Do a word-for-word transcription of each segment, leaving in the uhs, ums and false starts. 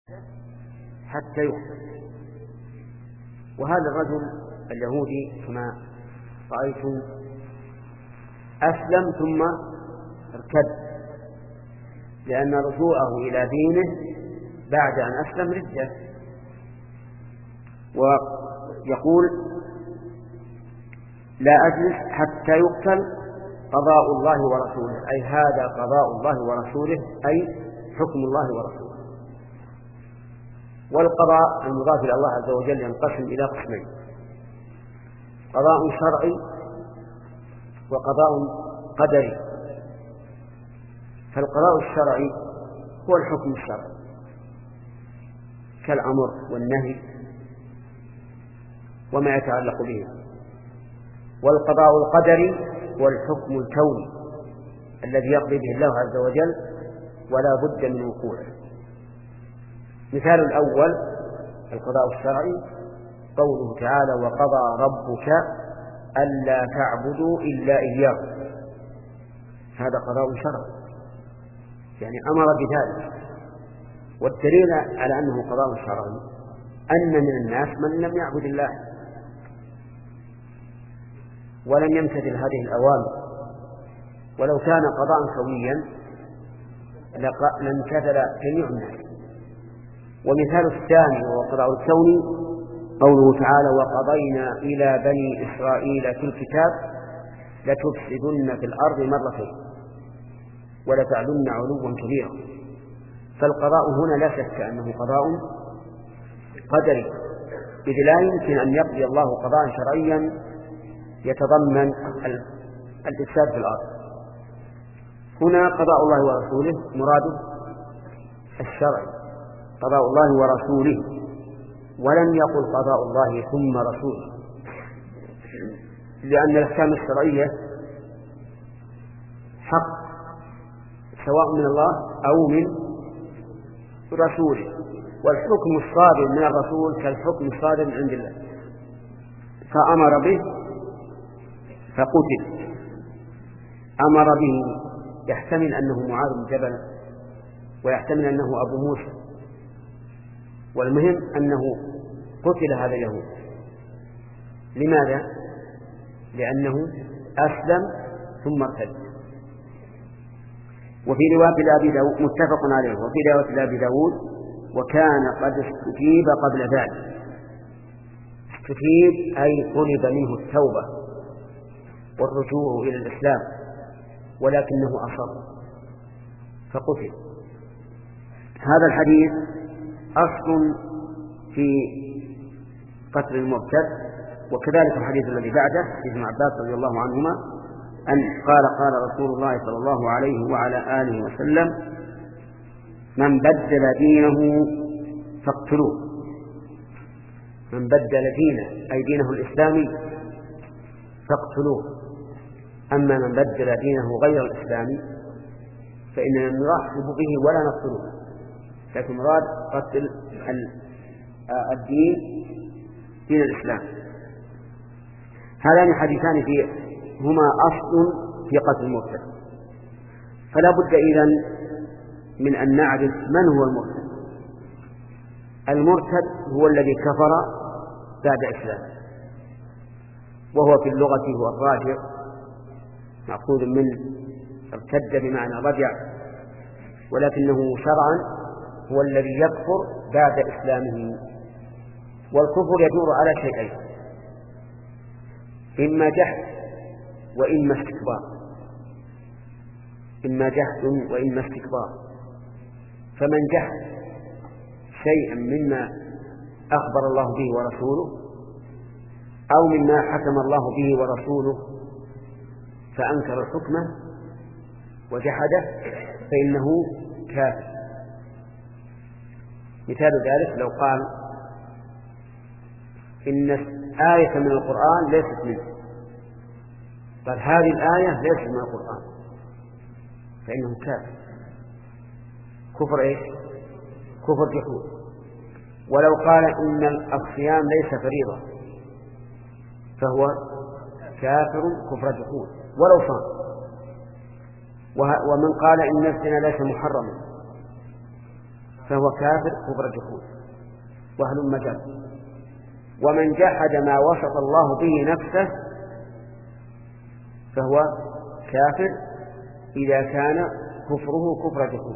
حتى يقتل. وهذا الرجل اليهودي كما رأيتم أسلم ثم ارتد، لأن رجوعه إلى دينه بعد أن أسلم ردة. ويقول لا أجلس حتى يقتل قضاء الله ورسوله، أي هذا قضاء الله ورسوله، أي حكم الله ورسوله. والقضاء المضاف إلى الله عز وجل ينقسم إلى قسمين: قضاء شرعي وقضاء قدري. فالقضاء الشرعي هو الحكم الشرعي كالأمر والنهي وما يتعلق به. والقضاء القدري هو الحكم الكوني الذي يقضي به الله عز وجل ولا بد من وقوعه. مثال الأول القضاء الشرعي قوله تعالى: وقضى ربك ألا تعبدوا إلا إياه. هذا قضاء شرعي، يعني أمر بذلك. والدليل على أنه قضاء شرعي أن من الناس من لم يعبد الله ولم يمتثل هذه الأوامر. ولو كان قضاء كونيا لامتثل جميع الناس. ومثال الثاني وهو القضاء الكوني قوله تعالى: وقضينا إلى بني إسرائيل في الكتاب لتفسدن في الأرض مرتين ولتعلن علوا كبيرا. فالقضاء هنا لا شك أنه قضاء قدري، إذ لا يمكن أن يقضي الله قضاء شرعيا يتضمن الإفساد في الأرض. هنا قضاء الله ورسوله مراده الشرعي، قضاء الله ورسوله، ولم يقل قضاء الله ثم رسوله، لأن الأحكام الشرعية حق سواء من الله أو من رسوله. والحكم الصادر من الرسول كالحكم الصادر من عند الله، فأمر به فقتل. أمر به يحتمل أنه معاذ بن جبل ويحتمل أنه أبو موسى، والمهم أنه قتل هذا اليهود. لماذا؟ لأنه أسلم ثم ارتد. وفي رواية لأبي داود متفق عليه، وفي رواية لأبي داود: وكان قد استجيب قبل ذلك. استجيب أي طلب منه التوبة والرجوع إلى الإسلام، ولكنه أصر فقتل. هذا الحديث أصل في قتل المرتد. وكذلك الحديث الذي بعده حديث ابن عباس رضي الله عنهما أن قال: قال رسول الله صلى الله عليه وعلى آله وسلم: من بدل دينه فاقتلوه. من بدل دينه أي دينه الإسلامي فاقتلوه. أما من بدل دينه غير الإسلامي فإننا نرحب به ولا نقتله، لكن مراد قتل الدين دين الإسلام. هذان حديثان في هما أصل في قتل المرتد. فلا بد إذن من أن نعرف من هو المرتد. المرتد هو الذي كفر بعد إسلامه، وهو في اللغة هو الراجع، مأخوذ من ارتد بمعنى رجع، ولكنه شرعا هو الذي يكفر بعد إسلامه. والكفر يدور على شيئين: إما جحد وإما استكبار. إما جحد وإما استكبار. فمن جحد شيئا مما أخبر الله به ورسوله أو مما حكم الله به ورسوله فأنكر الحكم وجحده فإنه كافر. مثال ذلك لو قال إن آية من القرآن ليست منه، قال هذه الآية ليست من القرآن، فإنه كافر. كفر إيش؟ كفر جحود. ولو قال إن الصيام ليس فريضة فهو كافر كفر جحود ولو صام. ومن قال إن الزنا ليس محرما فهو كافر كفر جحود وهل مجال. ومن جحد ما وصف الله به نفسه فهو كافر إذا كان كفره كفر جحود،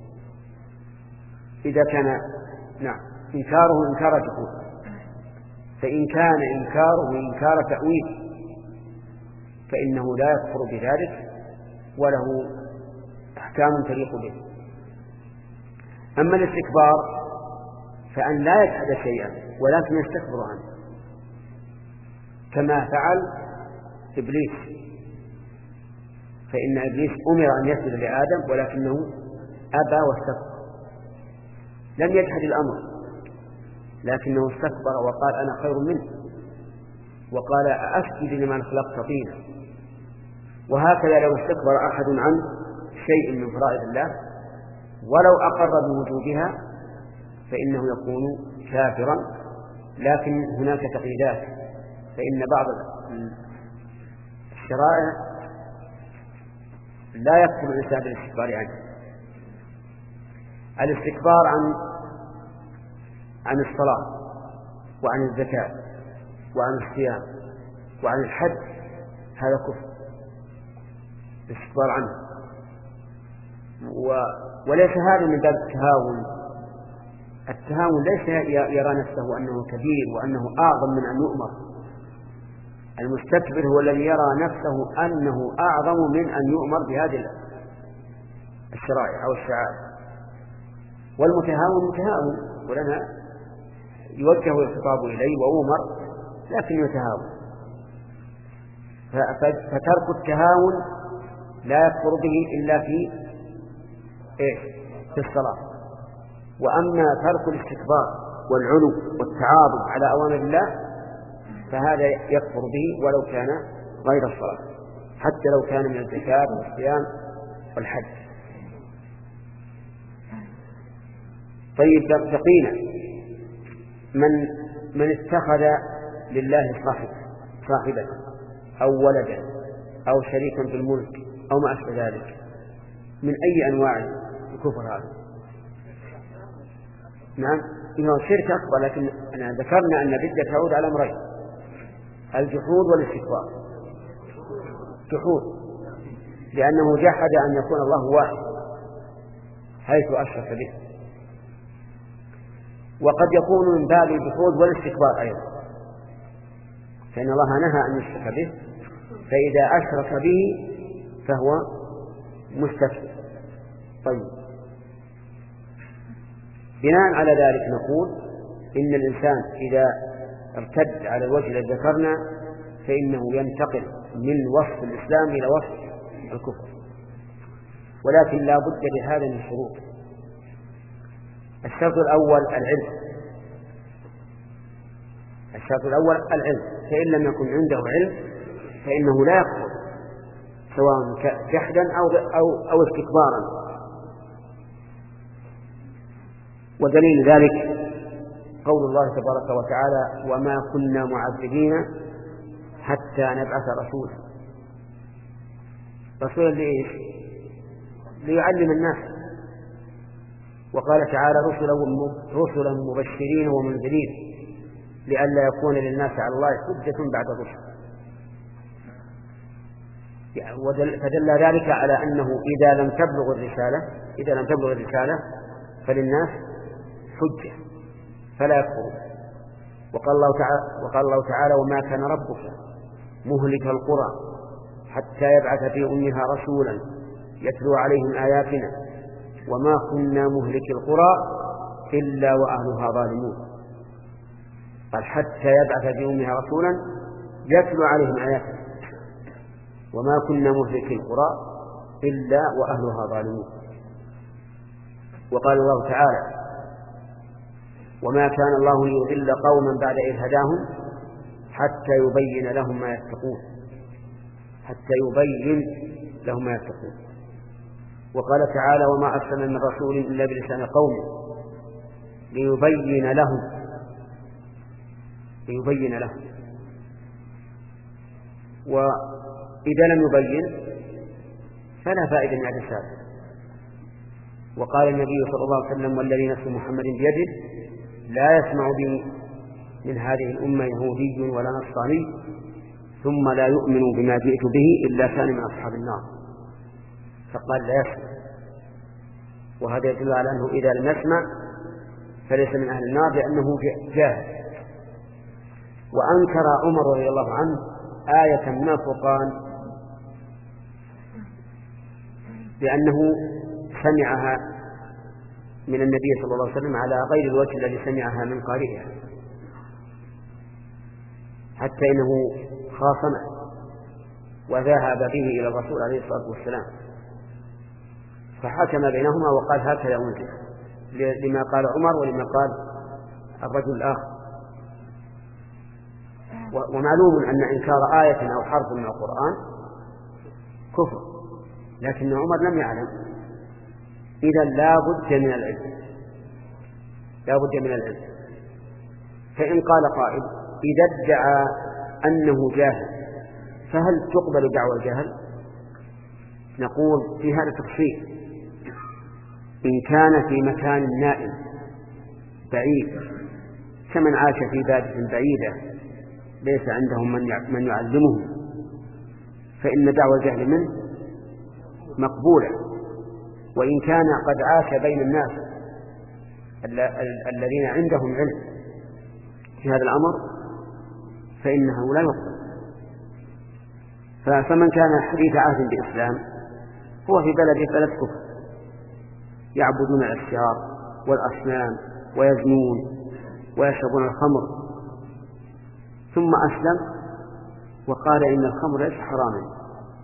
إذا كان نعم إنكاره إنكار جحود. فإن كان إنكاره إنكار تأويل فإنه لا يكفر بذلك وله أحكام تليق به. أما الاستكبار فأن لا يجحد شيئا ولكن يستكبر عنه، كما فعل إبليس. فإن إبليس أمر أن يسجد لآدم ولكنه أبى واستكبر، لم يجحد الأمر لكنه استكبر وقال أنا خير منه، وقال أسجد لمن خلقت طينا. وهكذا لو استكبر أحد عن شيء من فرائض الله ولو أقر بوجودها فإنه يكون كافرا. لكن هناك تقييدات، فإن بعض الشرائع لا يكفر الإنسان بالاستكبار عنه. الاستكبار عن عن الصلاة وعن الزكاة وعن الصيام وعن الحج هذا كفر، الاستكبار عنه. و... وليس هذا من باب التهاون. التهاون ليس يرى نفسه أنه كبير وأنه أعظم من أن يؤمر. المستكبر هو الذي يرى نفسه أنه أعظم من أن يؤمر بهذه الشرائع أو الشعائر. والمتهاون متهاون ولنا يوجه الخطاب إليه وأمر لكن يتهاون. فترك التهاون لا يكفر به إلا في إيه؟ في الصلاة. وأما ترك الاستكبار والعلو والتعاظم على أوامر الله فهذا يكفر به ولو كان غير الصلاة، حتى لو كان من الزكاة والصيام والحج. طيب بقينا من من اتخذ لله صاحب صاحبا أو ولدا أو شريكا في الملك أو ما أشبه ذلك، من أي أنواع الكفر هذا؟ نعم إنه شرك أكبر، لكن أنا ذكرنا أن الردة تعود على أمرين: الجحود والاستكبار. جحود لأنه جحد أن يكون الله واحد حيث أشرك به، وقد يكون من باب الجحود والاستكبار أيضا، فإن الله نهى أن يشرك به، فإذا أشرك به فهو مستكبر. طيب بناء على ذلك نقول إن الإنسان إذا ارتد على الوجه الذي ذكرنا فإنه ينتقل من وصف الإسلام إلى وصف الكفر، ولكن لا بد لهذا من شروط. الشرط الأول العلم الشرط الأول العلم فإن لم يكن عنده علم فإنه لا يكفر سواء جحدا أو, أو, أو استكبارا. ودليل ذلك قول الله تبارك وتعالى: وما كنا معذبين حتى نبعث رسولا. رسولا لإيش؟ ليعلم الناس. وقال تعالى: رسلا مبشرين ومنذرين لئلا يكون للناس على الله حجة بعد الرسل. فدل ذلك على أنه إذا لم تبلغ الرسالة إذا لم تبلغ الرسالة فللناس حجة فلا يكفرون. وقال الله تعالى وقال الله تعالى: وما كان ربك مهلك القرى حتى يبعث في أمها رسولا يتلو عليهم آياتنا وما كنا مهلك القرى إلا وأهلها ظالمون. قال: حتى يبعث في أمها رسولا يتلو عليهم آياتنا وما كنا مهلك القرى إلا وأهلها ظالمون. وقال الله تعالى: وما كان الله ليضل قوما بعد إذ هداهم حتى يبين لهم ما يتقون حتى يبين لهم ما يتقون. وقال تعالى: وما أرسلنا من رسول إلا بلسان قومه ليبين لهم ليبين لهم وإذا لم يبين فلا فائدة من الرسالة. وقال النبي صلى الله عليه وسلم والذي نفس محمد بيده لا يسمع بي من هذه الأمة يهودي ولا نصراني ثم لا يؤمن بما جئت به إلا كان من أصحاب النار، فقال لا يسمع، وهذا يدل على أنه إذا لم يسمع فليس من أهل النار لأنه جاهل. وأنكر عمر رضي الله عنه آية من القرآن بأنه سمعها من النبي صلى الله عليه وسلم على غير الوجه الذي سمعها من قارئها، حتى إنه خاصمه وذهب به إلى الرسول عليه الصلاة والسلام فحكم بينهما وقال هكذا أنزل، لما قال عمر ولما قال الرجل الآخر. ومعلوم أن إنكار آية أو حرف من القرآن كفر، لكن عمر لم يعلم، إذا لا بد من العلم، لا بد من العلم. فإن قال قائل إذا ادعى أنه جاهل فهل تقبل دعوى الجهل؟ نقول في هذا تفصيل. إن كان في مكان نائم بعيد كمن عاش في بادية بعيدة ليس عندهم من يعلمه فإن دعوى الجهل منه مقبولة. وإن كان قد عاش بين الناس الذين عندهم علم في هذا الأمر فإنه لا يقبل. فمن كان حديث عهد بإسلام هو في بلده بلد كفر يعبدون الأشجار والأصنام ويزنون ويشربون الخمر، ثم أسلم وقال إن الخمر ليس حراما،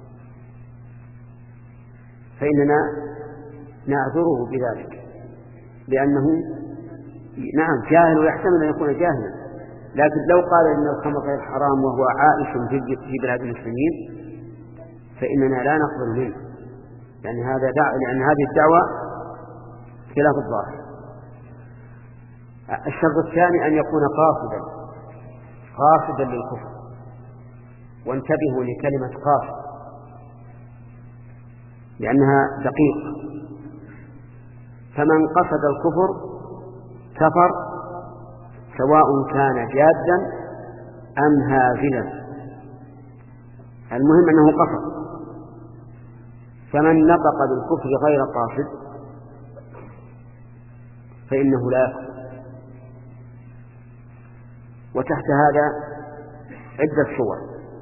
فإننا نعذره بذلك لأنه نعم جاهل ويحتمل أن يكون جاهلا، لكن لو قال إن الخمر غير حرام وهو عائش في بلاد المسلمين فإننا لا نقبل منه، يعني هذا دعوة، لأن هذه الدعوة خلاف الظاهر. الشرط الثاني أن يكون قاصدا قاصدا للكفر، وانتبهوا لكلمة قاصد لأنها دقيقة. فمن قصد الكفر كفر سواء كان جادا أم هازلا، المهم أنه قصد. فمن نطق بالكفر غير قاصد فإنه لا يكفر. وتحت هذا عدة صور.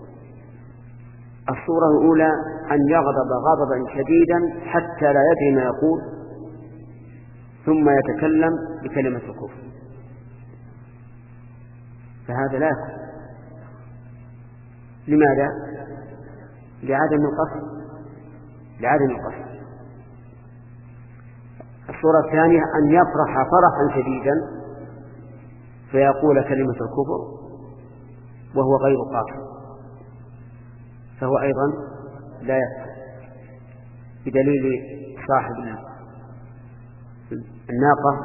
الصورة الأولى أن يغضب غضبا شديدا حتى لا يدري ما يقول ثم يتكلم بكلمة الكفر، فهذا لا يكفر. لماذا؟ لعدم القصد لعدم القصد. الصورة الثانية أن يفرح فرحا شديدا فيقول كلمة الكفر وهو غير قاصد، فهو أيضا لا يكفر، بدليل صاحب الناقة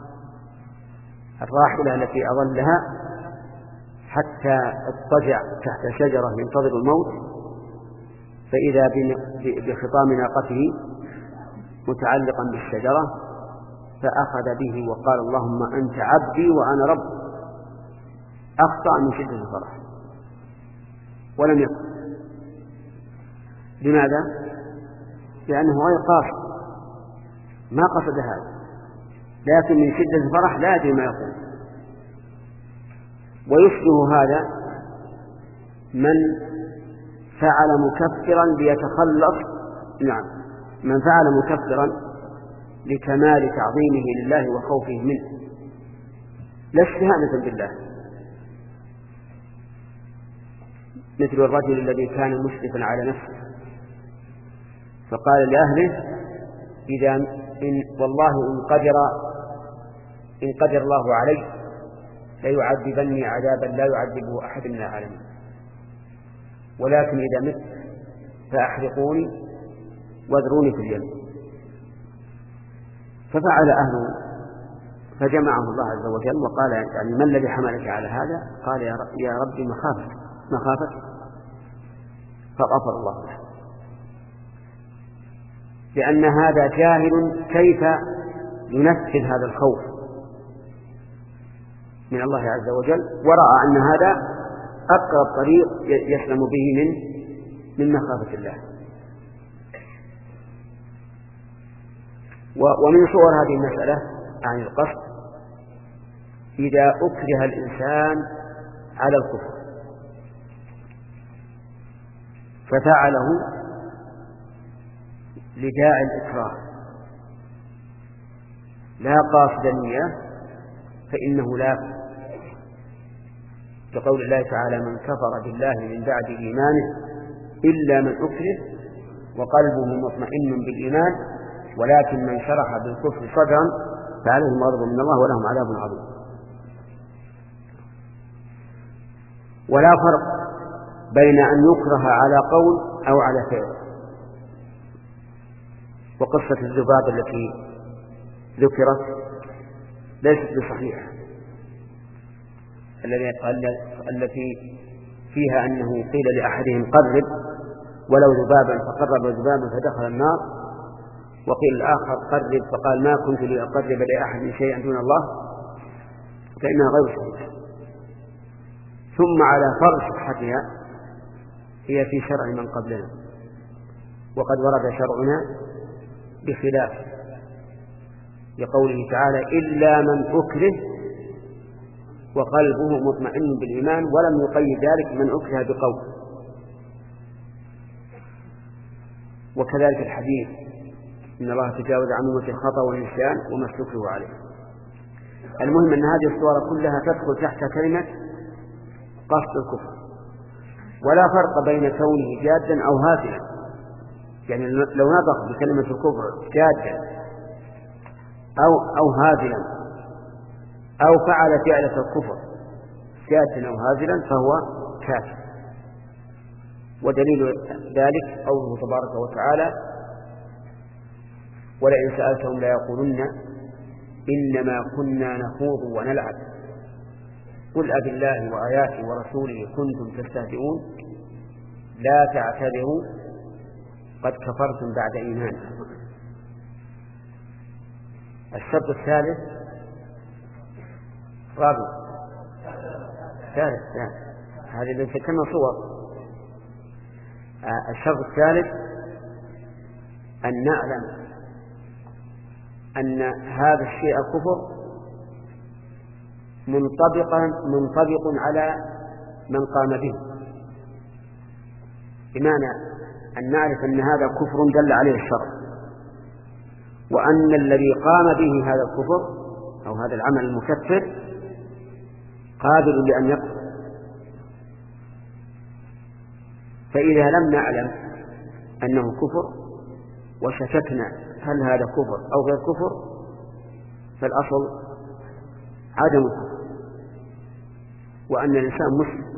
الراحلة التي أظلها حتى اضطجع تحت شجرة ينتظر الموت، فإذا بخطام ناقته متعلقا بالشجرة فأخذ به وقال اللهم أنت عبدي وأنا رب، أخطأ من شدة الفرح ولم يكن. لماذا؟ لأنه غير قاصد، ما قصد هذا، لكن من شدة الفرح لا يدري ما يقول. ويشبه هذا من فعل مكفرا ليتخلص نعم من فعل مكفرا لكمال تعظيمه لله وخوفه منه لا استهانة بالله، مثل الرجل الذي كان مسرفا على نفسه فقال لأهله إذا إن والله إن قدر إن قدر الله علي ليعذبني عذابا لا يعذبه أحد من العالمين، ولكن إذا مت فأحرقوني واذروني في الجنة. ففعل أهله فجمعه الله عز وجل وقال يعني ما الذي حملك على هذا؟ قال يا رب يا ربي مخافة مخافة فغفر الله له. لأن هذا جاهل كيف ينفذ هذا الخوف من الله عز وجل، ورأى أن هذا أقرب طريق يسلم به من من مخافة الله. ومن صور هذه المسألة عن القصد إذا أكره الإنسان على الكفر ففعله لداعي الإكراه لا قاصدا إياه فإنه لا، كقول الله تعالى: من كفر بالله من بعد إيمانه إلا من أكره وقلبه مطمئن بالإيمان ولكن من شرح بالكفر صدرا فعليهم غضب من الله ولهم عذاب عظيم. ولا فرق بين أن يكره على قول أو على فعل. وقصة الذباب التي ذكرت ليست بصحيحة، التي فيها أنه قيل لأحدهم قرب ولو ذبابا فقرب ذبابا فدخل النار، وقيل الآخر قرب فقال ما كنت لأقرب لأحد شيئا دون الله، فإنها غير صحيحة. ثم على فرض صحتها هي في شرع من قبلنا، وقد ورد شرعنا بخلاف، لقوله تعالى: إلا من أكره وقلبه مطمئن بالإيمان، ولم يقيد ذلك من أكره بقول. وكذلك الحديث: إن الله تجاوز عن أمتي الخطأ والنسيان وما استكرهوا عليه. المهم أن هذه الصور كلها تدخل تحت كلمة قصد الكفر، ولا فرق بين كونه جادا أو هازلا. يعني لو نطق بكلمة الكفر جادا أو أو هازلا أو فعل فعلة الكفر جادا أو هازلا فهو كافر. ودليل ذلك قوله تبارك وتعالى: ولئن سألتهم ليقولن إنما كنا نخوض ونلعب قل أبالله وآياته ورسوله كنتم تستهزئون لا تعتذروا قد كفرتم بعد إيمانكم. الشرط الثالث رابع ثالث هذه اللي ذكرنا صور. الشرط الثالث أن نعلم أن هذا الشيء كفر منطبقا منطبق على من قام به، بمعنى أن نعرف أن هذا كفر دل عليه الشرع، وأن الذي قام به هذا الكفر أو هذا العمل المكفر قادر لأن يكفر. فإذا لم نعلم أنه كفر وشككنا هل هذا كفر أو غير كفر فالأصل عدم الكفر، وأن الإنسان مسلم.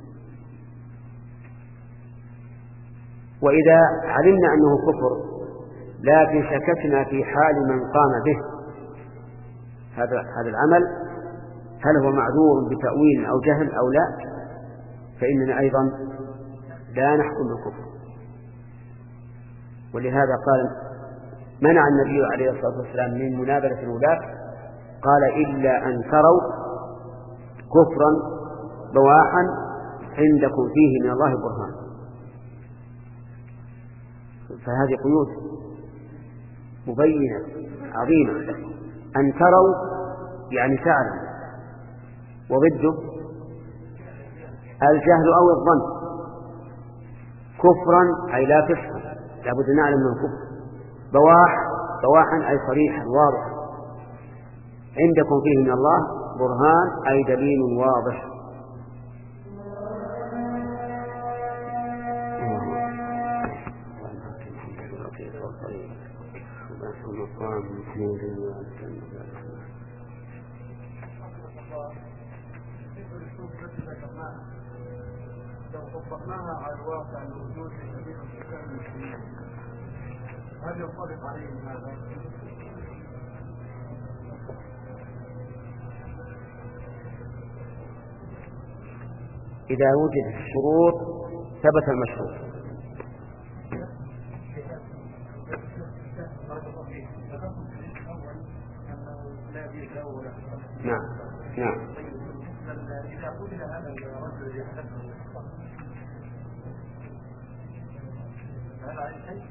وإذا علمنا أنه كفر لكن شككنا في حال من قام به هذا هذا العمل هل هو معذور بتأويل أو جهل أو لا، فإننا أيضا لا نحكم بالكفر. ولهذا قال منع النبي عليه الصلاة والسلام من منابذة الولاة، قال: إلا أن تروا كفرا بواحا عندكم فيه من الله برهان. فهذه قيود مبينة عظيمة. أن تروا يعني تعلم، وضده الجهل أو الظن. كفرا أي لا تفهم، لابد أن نعلم من كفر. بواح بواحا أي صريحا واضحا. عندكم فيه من الله برهان أي دليل واضح. لو طبقناها على الواقع الوجود في جميع السكان المسلمين هل ينطبق عليهم هذا؟ إذا وجدت الشروط ثبت المشروط. نعم. إذا قتل هذا الرجل الذي حدثه الإخطاء هذا عن شيء؟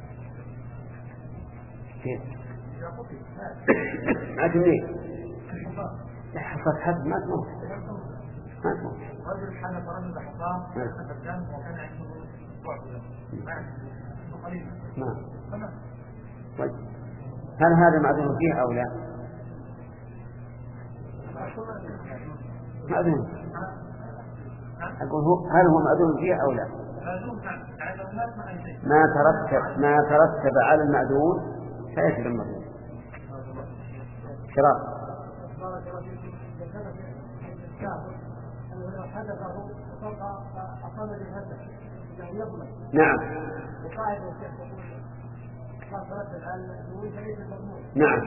كيف؟ إذا قتل ما تمنيه؟ لا حصلت حد ما تموت ما تموت. رجل حدث رجل حصاه حدث الدم وكان عنده بعض قليلا. نعم. طيب هل هذا معذور فيه أو لا؟ معذور. أقول هو هل هو معذور فيه أو لا؟ ما ترتب ما ترتب على المعذور فيجب المعذور. شراب. نعم. نعم.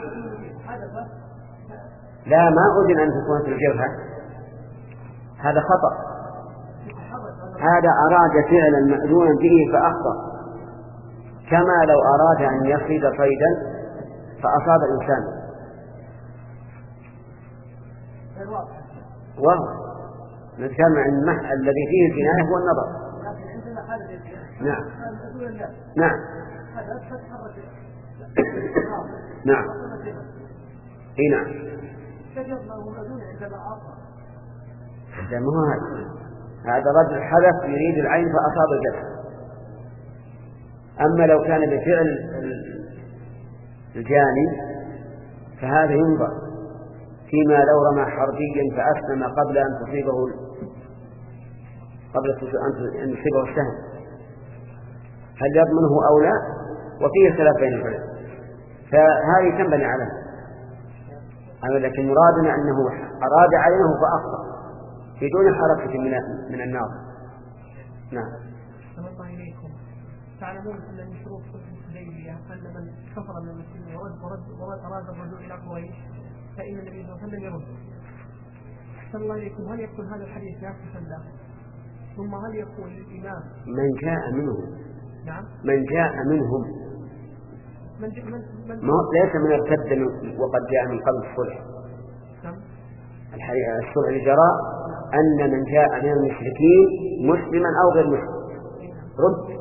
لا ما أذن أن تكون في الجبهة هذا خطأ. هذا أراد فعلا مأذونا به فأخطأ كما لو أراد أن يصيد صيدا فأصاب الإنسان. واضح. نتكلم عن المحل الذي فيه الجناية هو النظر. نعم. نعم. نعم. اي نعم. هذا ما هو هذا. هذا رجل حدث يريد العين فأصاب الجسد. أما لو كان بفعل الجاني فهذا ينظر فيما لو رمى حربيا فأسلم قبل أن تصيبه قبل أن يصيبه السهم هل يضمنه أو لا؟ وفيه خلاف بين العلماء فهذه تنبني عليه. لكن مرادنا أنه أراد عينه فأخطأ بدون حركة من من الناظر. نعم. الله إليكم. تعلمون أن من شروط الحديبية أن من كفر من المسلمين ورد ورد ورد أراد الرجوع إلى قريش فإن النبي صلى الله عليه وسلم يرده. أحسن الله إليكم. هل يكون هذا الحديث ناسخا له؟ ثم هل يكون الإمام من جاء منهم؟ نعم. من جاء منهم من جاء من من ليس من ارتد وقد جاء من قبل الصلح. نعم. الصلح اللي جرى أن من جاء من المشركين مسلما أو غير مسلم رد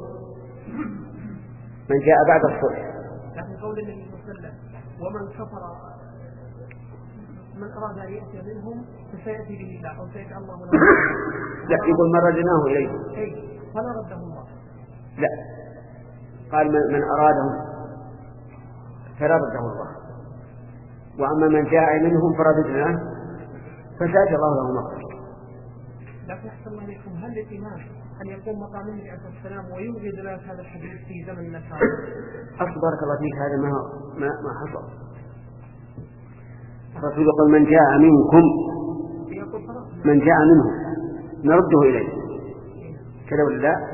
من جاء بعد الصلح. لكن قول النبي صلى الله عليه وسلم ومن كفر من أراد أن يأتي منهم فسيأتي به الله أو سيجعل الله له. لا يقول من ردناه إليه. أي فلا رده الله. لا قال من, من أرادهم فلا رده الله. وأما من جاء منهم فرددناه فسيجعل الله له مخرج. لكن أحسن الله إليكم. هل للإمام أن يقوم مقام النبي عليه الصلاة والسلام ويوجد له هذا الحديث في زمن النصارى؟ أخبرك الله فيك هذا ما ما ما حصل. الرسول يقول من جاء منكم من جاء منهم نرده إليه كذا ولا لا؟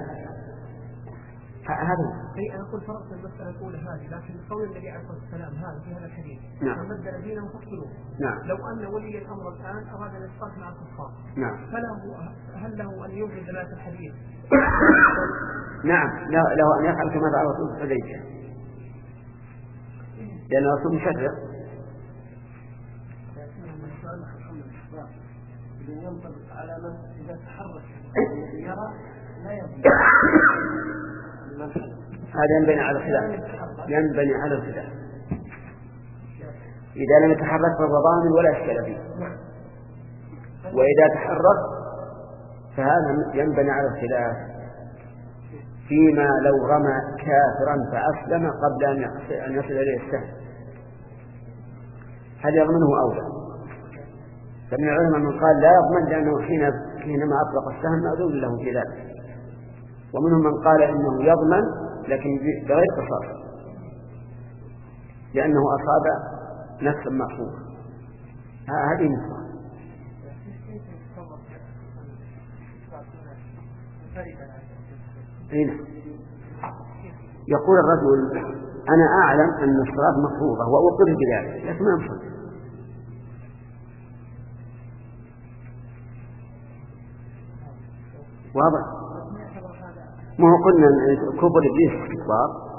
هذا أي أنا أقول فرقت المسألة الأولى هذه لكن قول النبي عليه الصلاة والسلام هذا في هذا الحديث نعم. من بدل دينه فاقتلوه. نعم. لو أن ولي الأمر الآن أراد الإسقاط مع الكفار نعم. فله هل له أن يوجد دلالة الحديث؟ نعم له أن يفعل كما فعل الرسول في الحديبية لأن الرسول مشرع. ينطبق على من إذا تحرك يرى لا ينبغي. هذا ينبني على الخلاف ينبني على الخلاف. إذا لم يتحرك فهو ضامن ولا إشكال فيه. وإذا تحرك فهذا ينبني على الخلاف فيما لو رمى كافرا فأسلم قبل أن يصل إليه السهم هل يضمنه أو لا؟ فمن العلماء من قال لا يضمن لأنه حينما أطلق السهم مأذون له في ذلك. ومنهم من قال إنه يضمن لكن بغير قصاص لأنه أصاب نفسا معصومة. هذه نقطة. يقول الرجل أنا أعلم أن الصلاة مفروضة وأقر بذلك لكن ما يصلي. واضح. ما هو قلنا كبر إبليس استكبار.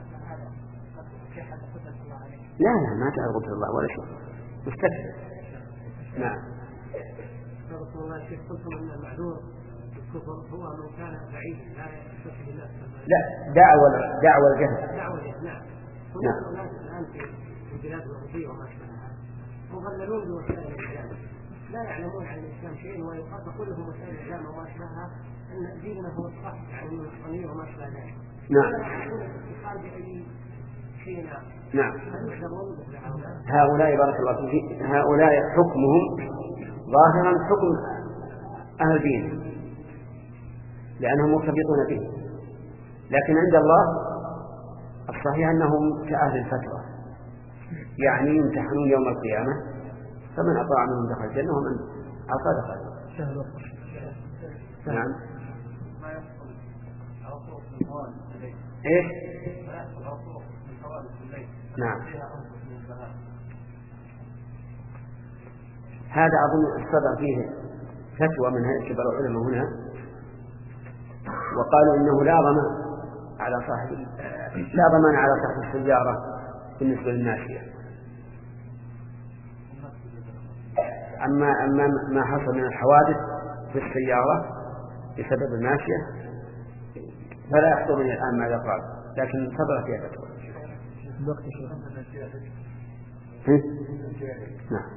لا لا ما تعرف قدر الله ولا شيء مستكبر. نعم. رسول الله كيف قلتم أن المعذور الكفر هو من كان بعيد لا يشرك بالله. لا، دعوة دعوة الجهل. دعوة الجهل. نعم. هناك ناس الآن في البلاد الأوروبية وما شابهها مغللون بوسائل الإعلام لا يعلمون عن الإسلام شيء ويقول لهم وسائل الإعلام وما شابهها أن ديننا هو الصح يعني الوطنية وما شابه ذلك. نعم. نعم. هؤلاء بارك الله فيك هؤلاء حكمهم ظاهرا حكم أهل دين لأنهم مرتبطون به، لكن عند الله الصحيح أنهم كأهل الفتوى يعني يمتحنون يوم القيامة، فمن أطاع منهم دخل الجنة ومن عصى دخل. نعم. إيش؟ نعم. هذا أظن صدر فيه فتوى من هيئة كبار العلماء هنا، وقالوا إنه لا ضمان على صاحب لا ضمان على صاحب السيارة بالنسبة للماشية. أما أما ما حصل من الحوادث في السيارة بسبب الماشية فلا يحصل من الآن ماذا قال، لكن صدر فيها فتوى. نعم.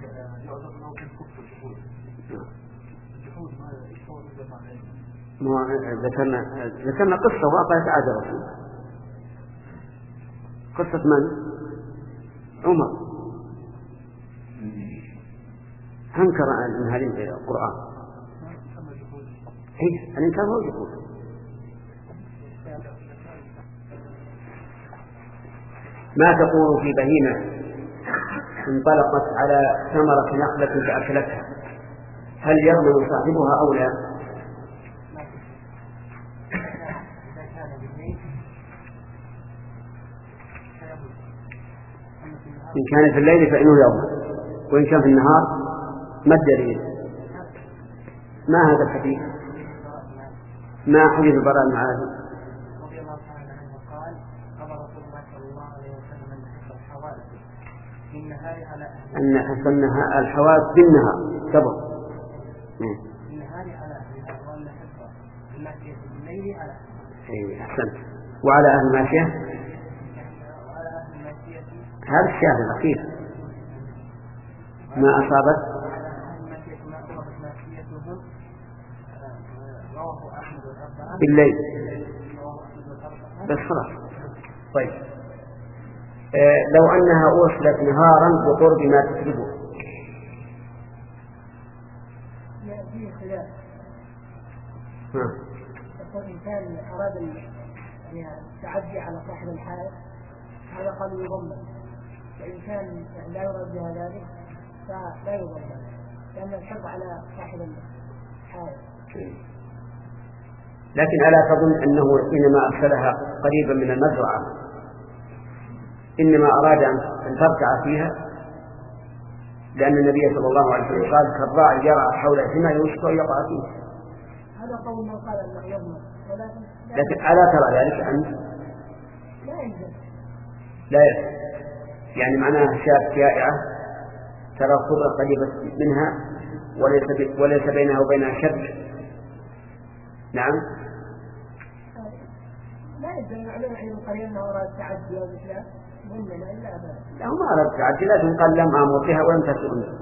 ذكرنا ذكرنا قصة واقعة عاد الرسول، قصة من؟ عمر أنكر الإنهالين في القرآن. إيه الإنكار هو يقول. ما تقول في بهيمة انطلقت على ثمرة نخلة فأكلتها، هل يضمن صاحبها أو لا؟ إن كان في الليل فإنه يضمن، وإن كان في النهار ما الدليل؟ ما هذا الحديث؟ ما حديث البراء بن عازب؟ رضي الله تعالى عنه قال قال رسول الله صلى الله عليه وسلم أن حفظ الحوادث في النهار على أن حفظ الحوادث بالنهار كبر في النهار على أهلها، وأن حفظ الماشية بالليل على أهلها. إيه أحسنت. وعلى أهل الماشية وعلى أهل الماشية هذا الشاهد الأخير ما أصابت بالليل بس خلاص. طيب آه لو أنها أوصلت نهارا بقرب ما تكذبه فيه خلاف. يقول إن كان أراد التعدي على صاحب الحائط هذا قد يضمن، وإن كان لا يراد بها ذلك فلا يضمن، لأن الحق على صاحب الحائط. لكن ألا تظن أنه حينما أرسلها قريبا من المزرعة إنما أراد أن تركع فيها، لأن النبي صلى الله عليه وسلم قال كالراعي يرعى حول الحمى يوشك أن يقع فيه. هذا قول من قال أنه يضمن، لكن ألا ترى ذلك أنت؟ لا يلزم. لا يلزم، يعني معناها شاة شائعة ترى الخضرة قريبة منها وليس وليس بينها وبينها شك. نعم. لا يلزم على حين قريب أنه أراد التعدي أو مثله مننا إلا أبدا. لا ما أراد التعدي، لكن قال لم أمر بها ولم تسألني.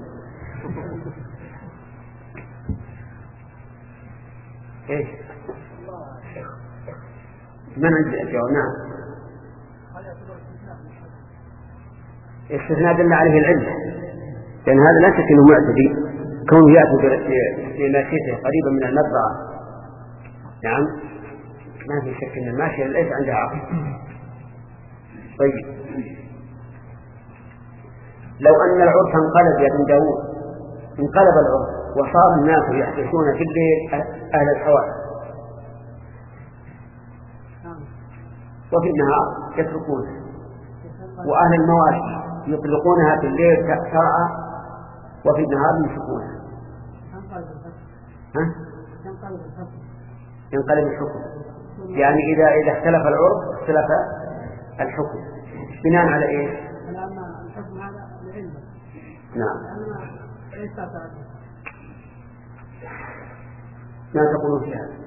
إيش؟ من عندي الجواب؟ نعم. استثناء دل عليه العلة، لأن هذا لا شك أنه معتدي كونه يأتي بماشيته قريبا من المزرعة. نعم ما في شك أن الماشية ليس عندها عقل. طيب لو أن العرف انقلب يا ابن داود، انقلب العرف وصار الناس يحدثون في الليل أهل الحوادث وفي النهار يتركونها، وأهل المواشي يطلقونها في الليل ترعى وفي النهار يمسكونها. ها؟ ينقلب الحكم، يعني إذا إذا اختلف العرف اختلف الحكم بناء على إيه؟ الحكم هذا لعلم. نعم. ما تقولون في هذا؟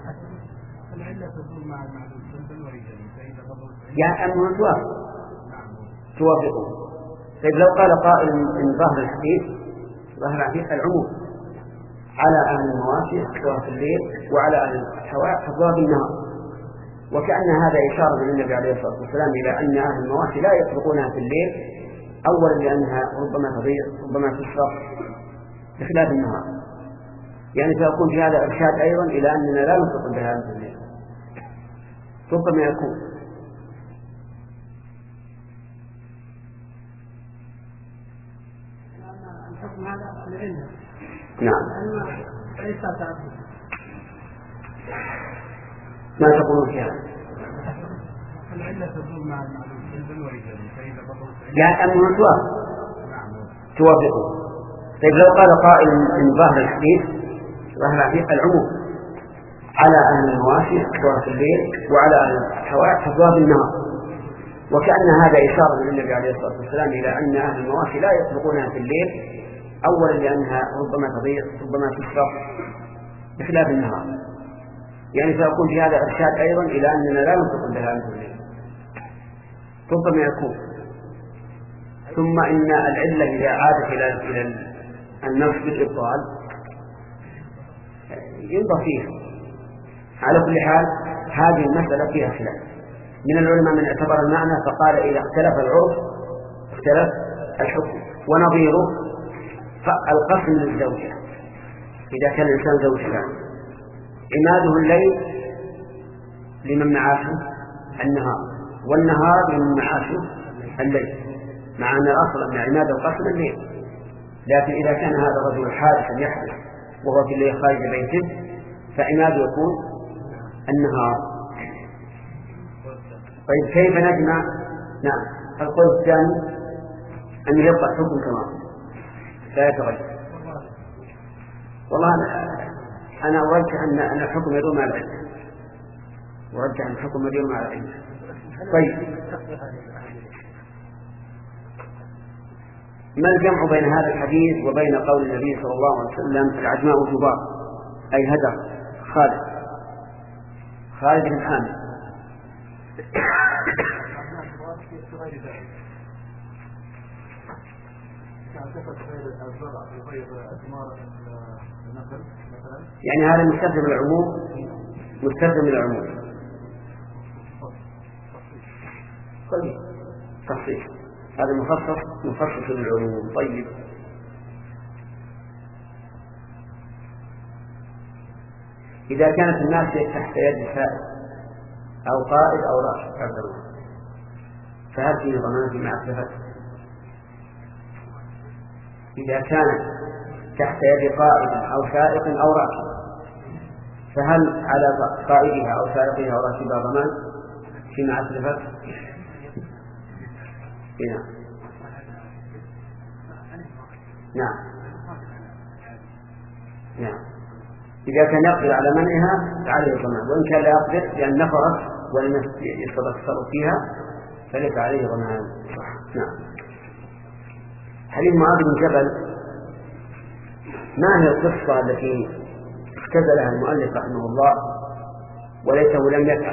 يا أمه توافق توافقون. طيب لو قال قائل من ظهر الحديث ظهر الحديث العموم على أهل المواشي حفظها في الليل وعلى أهل الحواء حفظها في النهار، وكأن هذا إشارة من النبي عليه الصلاة والسلام إلى أن أهل المواشي لا يطلقونها في الليل، أولا لأنها ربما تضيع ربما تشرب بخلاف النهار، يعني سيكون في هذا إرشاد أيضا إلى أننا لا نطلق بها في الليل، ربما يكون الحكم هذا العلة. نعم. ليس تعبد. ما تقولون في هذا؟ العلة تدور مع المعلوم بالبلوى فإذا بطل يا أمه توافق توافقون. طيب لو قال قائل من ظهر الحديث ظهر الحديث العموم على أهل المواشي حفظها في الليل وعلى أهل الحواء حفظها في النهار، وكأن هذا إشارة من النبي عليه الصلاة والسلام إلى أن أهل المواشي لا يطلقونها في الليل، أولا لأنها ربما تضيع ربما تشرب بخلاف النهار، يعني سيكون في هذا إرشاد أيضا إلى أننا لا نطلق بها في الليل، ربما يكون. ثم إن العلة إذا عادت إلى إلى النص بالإبطال ينظر فيها. على كل حال هذه المسألة فيها خلاف من العلماء من اعتبر المعنى فقال إذا اختلف العرف اختلف الحكم، ونظيره القسم للزوجة إذا كان الإنسان زوجها عماده الليل لمن معاشه النهار والنهار لمن معاشه الليل، مع أن الأصل أن عماد القسم الليل، لكن إذا كان هذا الرجل حادثا يحدث وهو في الليل خارج بيته فعماده يكون النهار. طيب كيف نجمع؟ نعم القول الثاني أن يبقى الحكم كما لا يتغير. والله أنا أرجح أن أن الحكم يدور مع العلة، أرجح أن الحكم يدور مع العلة. طيب ما الجمع بين هذا الحديث وبين قول النبي صلى الله عليه وسلم العجماء جبار أي هدر خالد خالد بن حامد؟ يعني هذا مستلزم العموم مستلزم العموم طيب تصحيح هذا مخصص مخصص للعموم. طيب إذا كانت الناس تحت يد سائق أو قائد أو راشد فهل فيه ضمان فيما أتلفت؟ إذا كانت تحت يد قائد أو سائق أو راشد فهل على قائدها أو سائقها أو راشدها ضمان فيما أتلفت؟ نعم نعم نعم إذا كان يقدر على منعها فعليه ضمان، وإن كان لا يقدر لأن نفرت ولم يستطع التصرف فيها فليس عليه ضمان. نعم. حديث معاذ بن جبل ما هي القصة التي اختزلها المؤلف رحمه الله وليته لم يفعل؟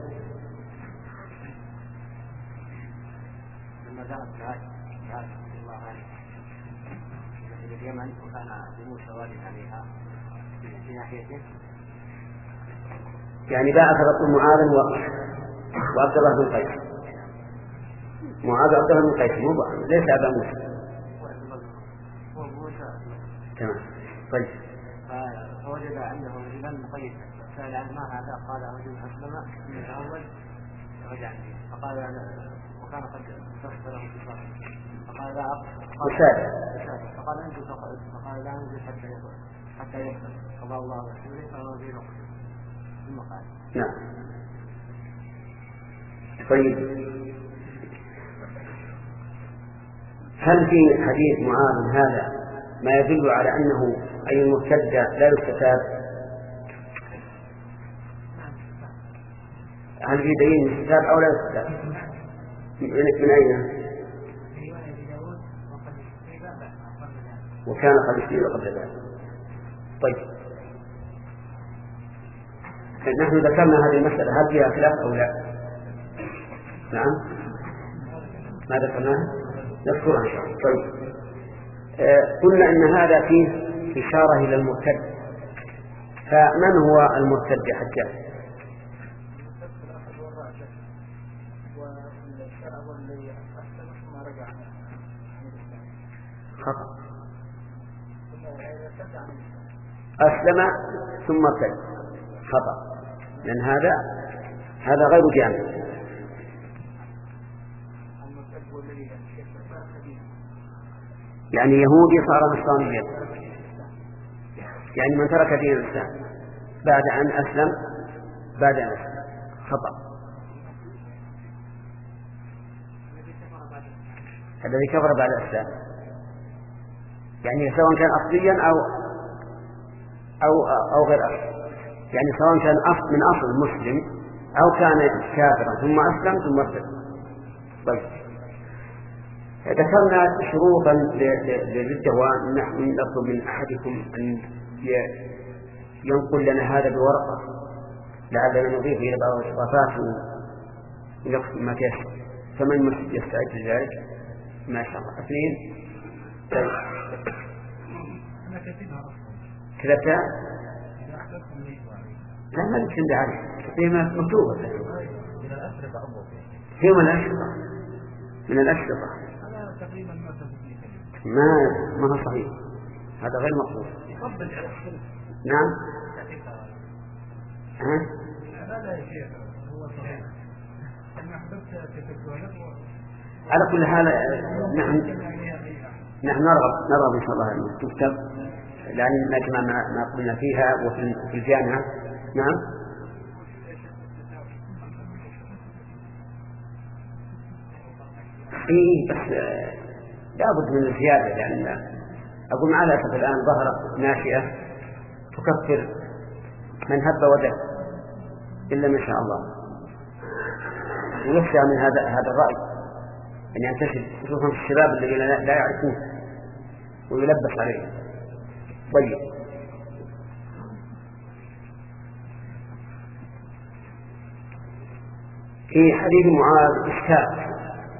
لما ذهب معاذ معاذ رضي الله عنه إلى اليمن وكان بموسى والد عليها في ناحيته، يعني بعث رسول معاذ وعبد الله بن قيس. معاذ عبد الله بن قيس مو ليس أبا موسى. تمام. طيب. فوجد عنده رجلا مقيد سأل عن ما هذا قال رجل أسلم من الأول رجع فقال وكان قد استغفر له في صلاة فقال لا مساعد فقال أنت فقال لا أنزل حتى يقول حتى يقول قضى الله ورسوله فهو في نقص ثم قال. نعم. طيب هل في حديث معاذ هذا ما يدل على أنه أي المرتد لا يستتاب؟ هل في دليل الاستتاب أو لا يستتاب؟ من أين؟ وكان خمس سنين قبل ذلك. طيب نحن ذكرنا هذه المسألة، هل فيها خلاف أو لا؟ نعم ما ذكرناها؟ نذكرها إن شاء الله. طيب آه قلنا أن هذا فيه إشارة إلى المرتد، فمن هو المرتد يا حجاج؟ خطأ. أسلم ثم ارتد، خطأ، لأن هذا هذا غير جامع. يعني يهودي صار نصرانيا، يعني من ترك دين الإسلام بعد أن أسلم بعد أن أسلم، خطأ. الذي كفر بعد الإسلام يعني سواء كان أصليا أو أو أو غير أصلي، يعني سواء كان أصل من أصل مسلم أو كان كافرا ثم أسلم ثم ارتد. طيب ذكرنا شروطا للردة، ونحن نطلب من أحدكم أن ينقل لنا هذا بورقة لعلنا نضيف إلى بعض الإضافات ونكتب ما تيسر، فمن يستعد لذلك ما شاء الله. اثنين طيب كتبتها؟ لا ما نكتب عليه، هي مكتوبة هي من الأشرطة من الأشرطة ما ما هو صحيح، هذا غير مقبول. نعم ها؟ على كل حال نحن نحن نرغب نرغب إن شاء الله أن تكتب، لأن نجمع ما قلنا فيها وفي الجامعة. نعم إيه بس لابد من الزيادة، لأن أقول مع الأسف الآن ظهرت ناشئة تكفر من هب ودب إلا ما شاء الله، ويخشى من هذا هذا الرأي أن ينتشر خصوصا في الشباب الذين لا يعرفون ويلبس عليهم. طيب في حديث معاذ إشكال.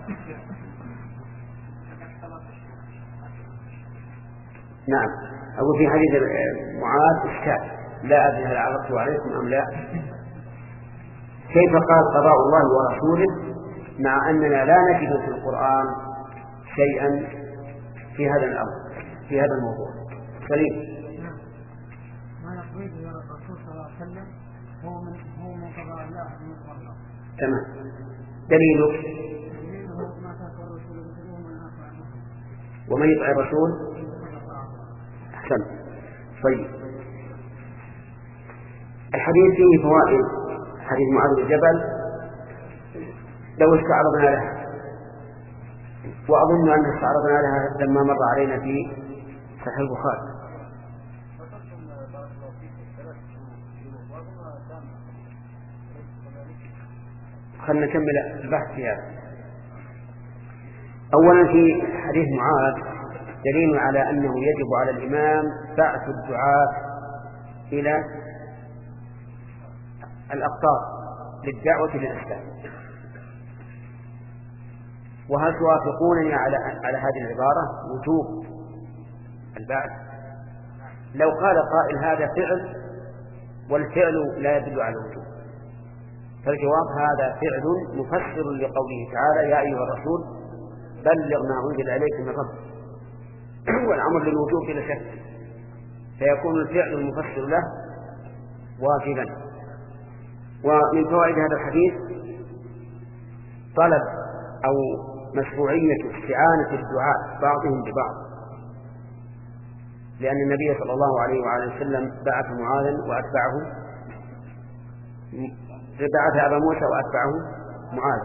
نعم أقول في حديث معاذ إشكال، لا أدري هل عرضت عليكم أم لا. كيف قال قضاء الله ورسوله مع أننا لا نجد في القرآن شيئا في هذا الأمر في هذا الموضوع؟ سليم. ما يقضيه الرسول صلى الله عليه وسلم هو من هو من قضاء الله ومن الله. تمام. دليله دليله ما تأتى الرسول بسلوه من أطاع ومن يطع الرسول أحسن. طيب الحديث فيه فوائد، حديث معاذ بن جبل لو استعرضنا لها، وأظن أن استعرضنا لها لما مر علينا في صحيح البخاري. خلنا نكمل البحث في هذا. أولا في حديث معاذ دليل على أنه يجب على الإمام بعث الدعاة إلى الأقطار للدعوة للإسلام. وهل توافقونني على على هذه العبارة وجوب البعث؟ لو قال قائل هذا فعل والفعل لا يدل على الوجوب، فالجواب هذا فعل مفسر لقوله تعالى يا أيها الرسول بلغ ما أنزل إليك من ربك، والأمر للوجوب بلا شك، فيكون الفعل المفسر له واجبا. ومن فوائد هذا الحديث طلب أو مشروعية استعانة الدعاء بعضهم ببعض، لأن النبي صلى الله عليه وعلى وسلم بعث معاذا وأتبعه بعث أبا موسى وأتبعه معاذ.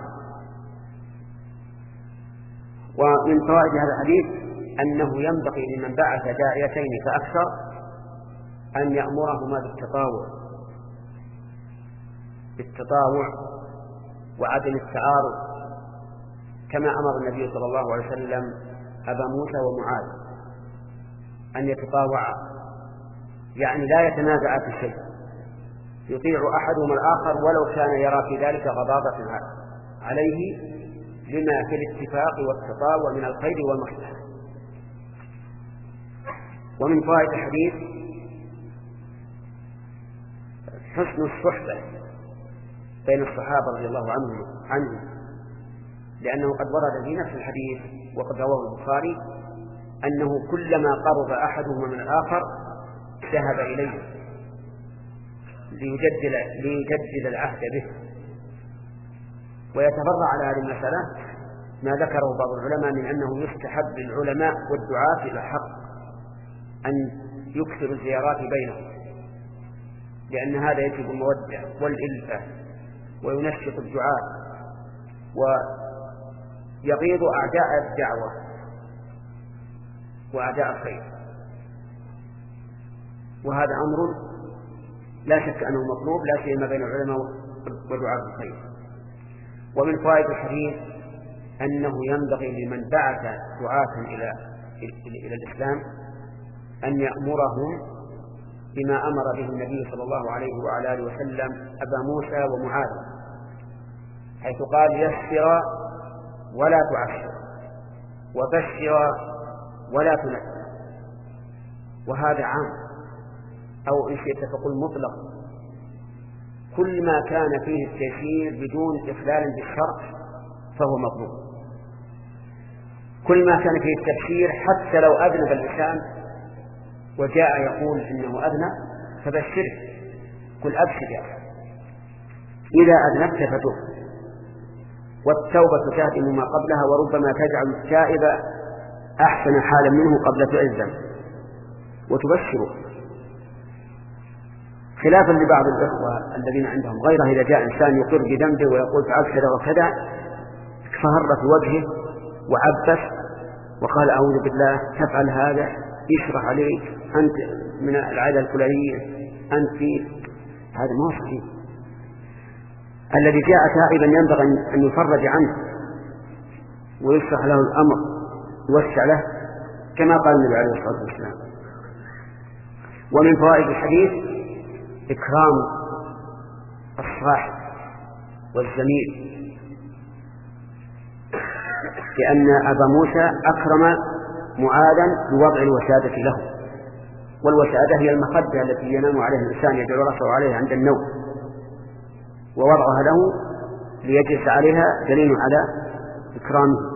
ومن فوائد هذا الحديث أنه ينبغي لمن بعث داعيتين فأكثر أن يأمرهما بالتطاوع بالتطاوع وعدم التعارض، كما أمر النبي صلى الله عليه وسلم أبا موسى ومعاذ. أن يتطاوعا، يعني لا يتنازعا في شيء، يطيع أحدهما الآخر ولو كان يرى في ذلك غضاضة عليه لما في الاتفاق والتطاوع من الخير والمصلحة. ومن فوائد الحديث حسن الصحبة بين الصحابة رضي الله عنهم عنهم لأنه قد ورد في نفس الحديث وقد رواه البخاري أنه كلما قرب أحدهما من الآخر ذهب إليه ليجدد, ليجدد العهد به. ويتفرع على هذه المسألة ما ذكره بعض العلماء من أنه يستحب للعلماء والدعاة إلى الحق أن يكثروا الزيارات بينهم، لأن هذا يجب المودة والإلفة وينشط الدعاة ويغيظ أعداء الدعوة وأعداء الخير، وهذا أمر لا شك أنه مطلوب لا سيما بين العلماء ودعاة الخير. ومن فوائد الحديث أنه ينبغي لمن بعث دعاة إلى إلى الإسلام أن يأمرهم بما أمر به النبي صلى الله عليه وعلى آله وسلم أبا موسى ومعاذ، حيث قال يسر ولا تعسر وبشر ولا تنفر. وهذا عام، أو إن شئت فقل مطلق، كل ما كان فيه التيسير بدون إخلال بالشرع فهو مطلوب، كل ما كان فيه التبشير حتى لو أذنب الإنسان وجاء يقول إنه أذنب فبشره، قل أبشر يا أخي إذا أذنبت فتب، والتوبة تهدم ما قبلها وربما تجعل التائب أحسن حالا منه قبل تعزم وتبشره، خلافا لبعض الإخوة الذين عندهم غيره إذا جاء إنسان يقر بذنبه ويقول فعل كذا وكذا فهر في وجهه وعبس وقال أعوذ بالله تفعل هذا يشرح عليك أنت من العادة الفلانية أنت فيه، هذا ما صحيح. الذي جاء تائبا ينبغي أن يفرج عنه ويشرح له الأمر يوسع له كما قال النبي عليه الصلاة والسلام. ومن فوائد الحديث إكرام الصاحب والزميل، لأن أبا موسى أكرم معاذا بوضع الوسادة له، والوسادة هي المخدة التي ينام عليها الإنسان يجعل رأسه عليها عند النوم، ووضعها له ليجلس عليها دليل على إكرامه.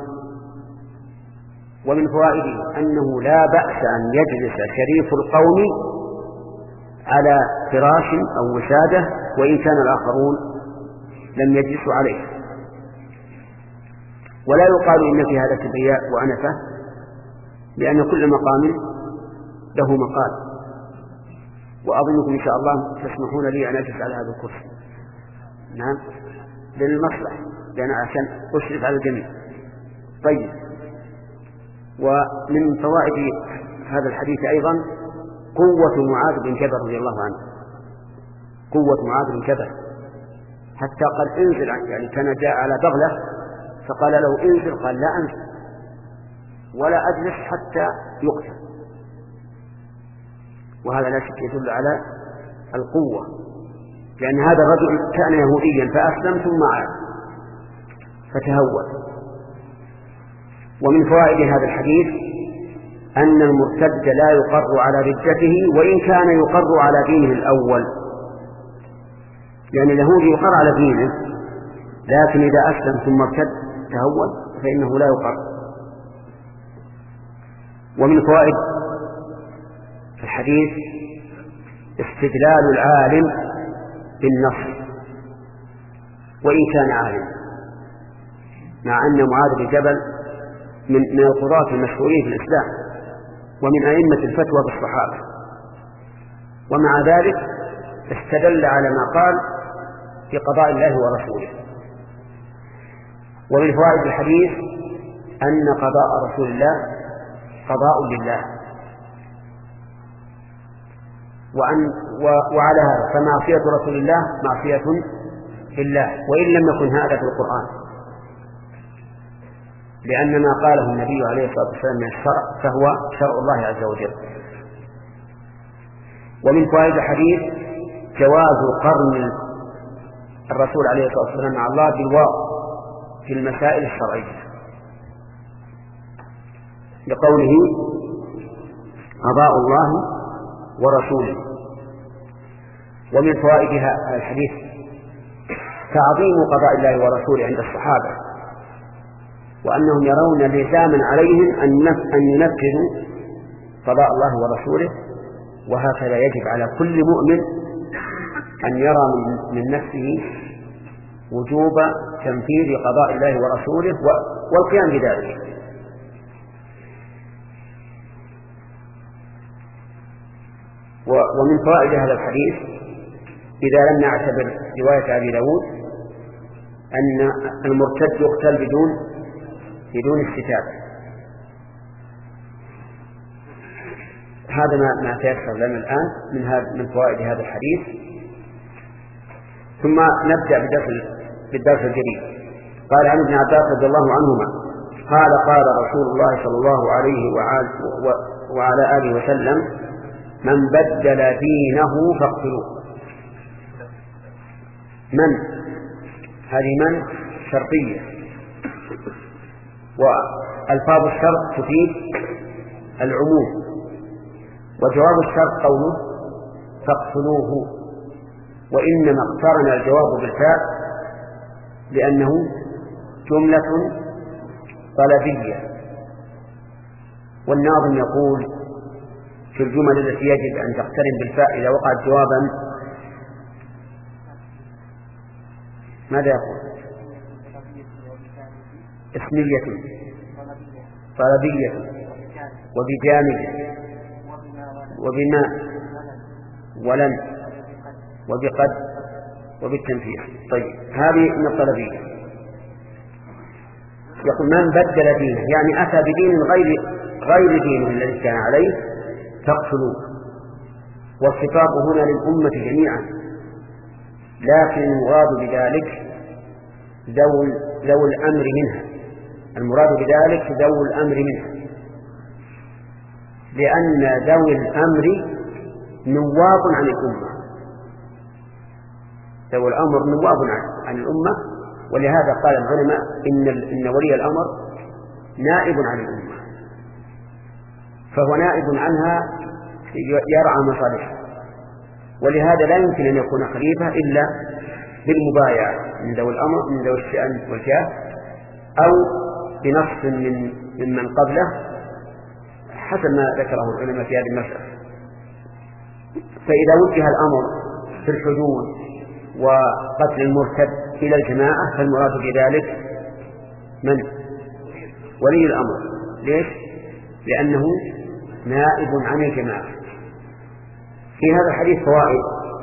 ومن فوائده أنه لا بأس أن يجلس شريف القوم على فراش أو وسادة وإن كان الآخرون لم يجلسوا عليه، ولا يقال إن في هذا كبرياء وأنفة، لأن كل مقام له مقال. وأظنكم إن شاء الله تسمحون لي أن أجلس على هذا الكرسي، نعم للمصلحة، لأن عشان أشرف على الجميع. طيب، ومن فوائد هذا الحديث أيضا قوة معاذ بن جبل رضي الله عنه، قوة معاذ بن جبل حتى قال انزل، يعني كان جاء على بغلة فقال له انزل، قال لا أنزل ولا أجلس حتى يقتل. وهذا لا شك يدل على القوة، لأن هذا الرجل كان يهوديا فأسلم ثم عاد فتهود. ومن فوائد هذا الحديث أن المرتد لا يقر على ردته وإن كان يقر على دينه الأول، يعني اليهودي يقر على دينه لكن إذا أسلم ثم ارتد تهود فإنه لا يقر. ومن فوائد الحديث استدلال العالم بالنص وإن كان عالم، مع أن معاذ بن جبل من من القضاة المشهورين في الإسلام ومن أئمة الفتوى بالصحابة، ومع ذلك استدل على ما قال في قضاء الله ورسوله. ومن فوائد الحديث أن قضاء رسول الله قضاء لله، وأن وعلى هذا فمعصية رسول الله معصية لله وإن لم يكن هذا في القرآن، لأن ما قاله النبي عليه الصلاة والسلام من الشرع فهو شرع الله عز وجل. ومن فوائد الحديث جواز قرن الرسول عليه الصلاة والسلام مع الله بالواو في المسائل الشرعية، لقوله قضاء الله ورسوله. ومن فوائد هذا الحديث تعظيم قضاء الله ورسوله عند الصحابة، وأنهم يرون لزاما عليهم أن ينفذوا قضاء الله ورسوله، وهكذا يجب على كل مؤمن أن يرى من نفسه وجوب تنفيذ قضاء الله ورسوله والقيام بذلك. ومن فوائد هذا الحديث إذا لم نعتبر رواية أبي داود أن المرتد يقتل بدون بدون استتابة. هذا ما ما تيسر لنا الآن من هذا من فوائد هذا الحديث. ثم نبدأ بالدرس بالدرس الجديد. قال عن ابن عباس رضي الله عنهما قال قال رسول الله صلى الله عليه وعلى آله وسلم: من بدل دينه فاقتلوه. من هذه من شرطية، والفاظ الشرط تفيد العموم، وجواب الشرط قوله فاقتلوه، وإنما اقترن الجواب بالفاء لأنه جملة طلبية. والناظم يقول في الجمل التي يجب أن تقترن بالفاء إذا وقعت جوابا ماذا يقول؟ اسمية طلبية وبجانب وبما ولن وبقد وبالتنفيذ. طيب هذه من الطلبية. يقول من بدل دينه يعني أتى بدين غير غير دينه الذي كان عليه فاقتلوه. والخطاب هنا للأمة جميعا، لكن المراد بذلك ذو ذو الأمر منها، المراد بذلك ذو الأمر منها، لأن ذوي الأمر نواب عن الأمة، ذوي الأمر نواب عن الأمة، ولهذا قال العلماء إن إن ولي الأمر نائب عن الأمة، فهو نائب عنها يرعى مصالحها، ولهذا لا يمكن أن يكون خليفة إلا بالمبايعة من ذوي الأمر من ذوي الشأن والجاه أو بنص من ممن قبله حسب ما ذكره العلماء في هذه المسألة. فإذا وجه الأمر في الحدود وقتل المرتد إلى الجماعة فالمراد بذلك من؟ ولي الأمر. ليش؟ لأنه نائب عن الجماعة. في هذا الحديث فوائد.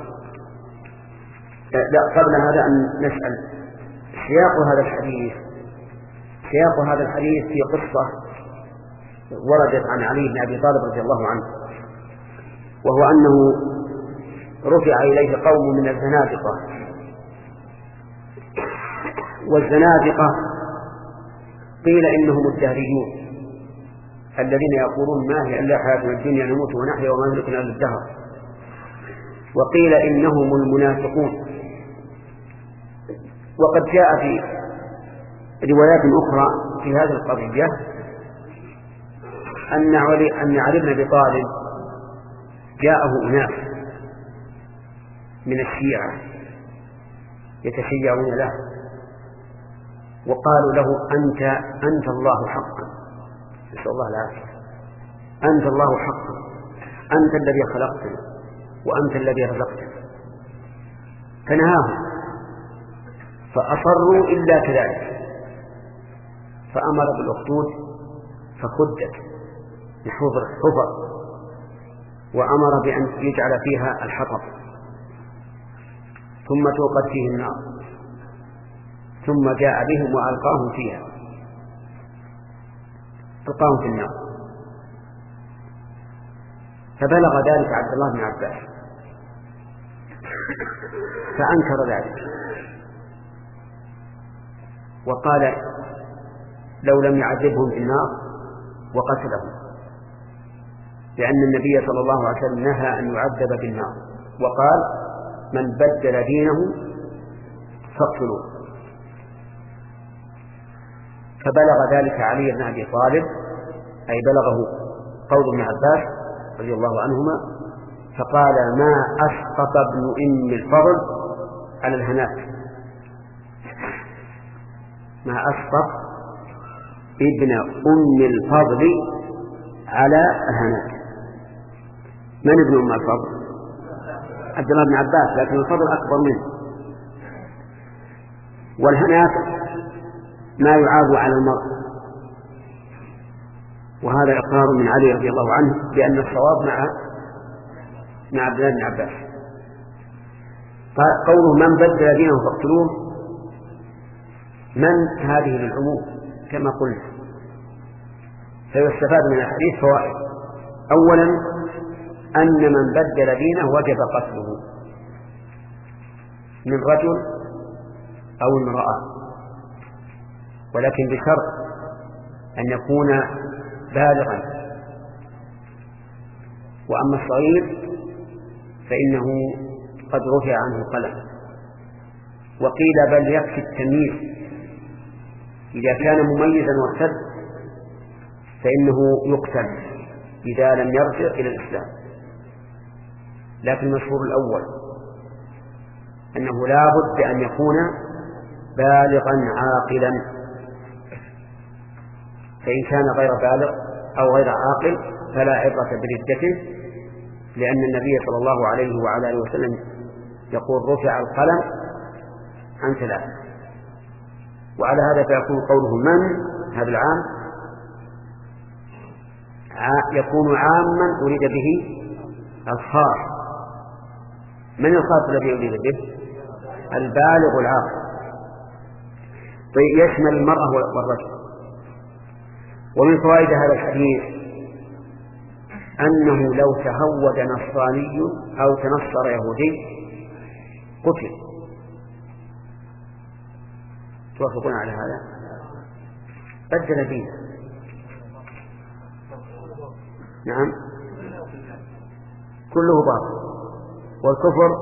لا قبل هذا أن نسأل سياق هذا الحديث. سياق هذا الحديث في قصة وردت عن علي بن أبي طالب رضي الله عنه، وهو أنه رفع إليه قوم من الزنادقة، والزنادقة قيل إنهم الدهريون الذين يقولون ما هي إلا حياتنا الدنيا نموت ونحيا وما يملكنا إلا الدهر، وقيل إنهم المنافقون. وقد جاء في روايات أخرى في هذه القضية أن علي أن علي بن أبي طالب جاءه أناس من الشيعة يتشيعون له وقالوا له أنت أنت الله حقا، نسأل الله العافية، أنت الله حقا، أنت الذي خلقتنا وأنت الذي رزقتنا، فنهاهم فأصروا إلا كذلك، فأمر بالأخدود فخدت نحو الحفر، وأمر بأن يجعل فيها الحطب ثم توقد فيه النار، ثم جاء بهم وألقاهم فيها، ألقاهم في النار. فبلغ ذلك عبد الله بن عباس فأنكر ذلك وقال لو لم يعذبهم في النار وقتلهم، لأن النبي صلى الله عليه وسلم نهى أن يعذب بالنار وقال من بدل دينه فاقتلوه. فبلغ ذلك علي بن أبي طالب، أي بلغه قول ابن عباس رضي الله عنهما، فقال ما أسقط ابن أم الفضل على الهنات، ما أسقط ابن أم الفضل على الهنات. من ابن أم الفضل؟ عبد الله بن عباس، لكن الفضل أكبر منه. والهنات ما يعاب على المرء، وهذا إقرار من علي رضي الله عنه بأن الصواب مع مع عبد الله بن عباس. قوله من بدل دينه فاقتلوه، من هذه للعموم كما قلنا، فيستفاد من الحديث فوائد. أولا أن من بدل دينه وجب قتله من رجل أو امرأة، ولكن بشرط أن يكون بالغا. وأما الصغير فإنه قد رفع عنه القلم. وقيل بل يكفي التمييز، إذا كان مميزا وارتد فإنه يقتل إذا لم يرجع إلى الإسلام. لكن المشهور الأول أنه لا بد أن يكون بالغا عاقلا، فإن كان غير بالغ أو غير عاقل فلا عبرة بردته، لأن النبي صلى الله عليه وعلى آله وسلم يقول رفع القلم عن ثلاث. وعلى هذا فيكون قوله من هذا العام يكون عاما أريد به الخاص. من الخاص الذي أريد به؟ البالغ العاقل، يشمل المرأة والرجل. ومن فوائد هذا الحديث أنه لو تهود نصراني أو تنصر يهودي قتل. توافقون على هذا؟ بدل دينه. نعم كله باطل، والكفر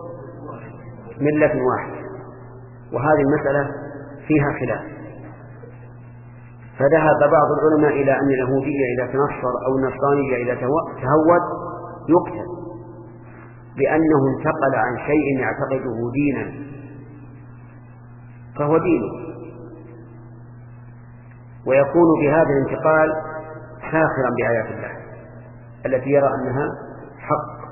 ملة واحدة، وهذه المسألة فيها خلاف. فذهب بعض العلماء إلى أن اليهودية إذا تنصر أو النصرانية إذا تهود يقتل، لأنه انتقل عن شيء يعتقده دينا فهو دينه، ويكون بهذا الانتقال ساخرا بآيات الله التي يرى أنها حق.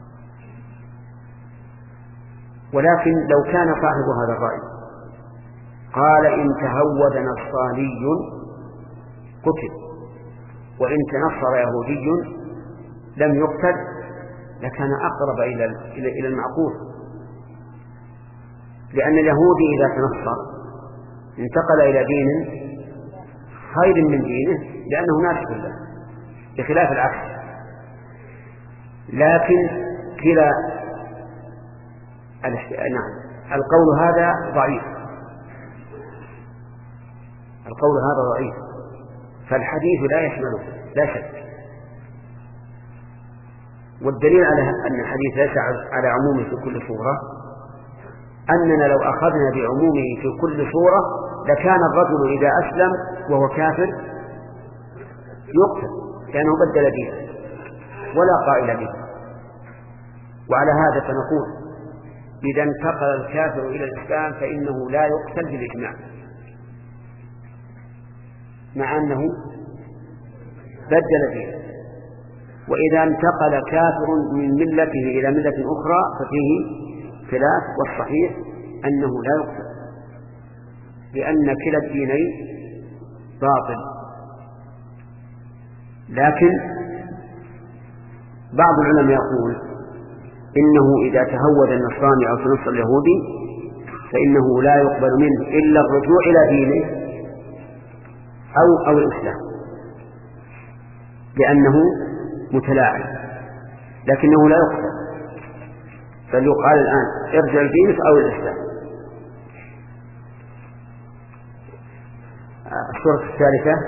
ولكن لو كان صاحب هذا الرأي قال إن تهود نصراني قتل وإن تنصر يهودي لم يقتل لكان أقرب إلى إلى المعقول، لأن اليهودي إذا تنصر انتقل إلى دين خير من دينه لأنه ناسخ له، بخلاف العكس. لكن كلا نعم القول هذا ضعيف، القول هذا ضعيف، فالحديث لا يشمله لا شك. والدليل على أن الحديث ليس على عمومه في كل صورة أننا لو أخذنا بعمومه في كل صورة لكان الرجل إذا أسلم وهو كافر يقتل لأنه بدل دينه ولا قائل به. وعلى هذا فنقول إذا انتقل الكافر إلى الإسلام فإنه لا يقتل بالإجماع، مع أنه بدل دينه. وإذا انتقل كافر من ملته إلى ملة أخرى ففيه خلاف، والصحيح أنه لا يقتل لأن كلا الدينين باطل. لكن بعض العلماء يقول إنه إذا تهود النصراني أو تنصر اليهودي فإنه لا يقبل منه إلا الرجوع إلى دينه أو أو الإسلام لأنه متلاعب، لكنه لا يقبل، بل يقال الآن ارجع لدينك أو الإسلام. الصورة الثالثة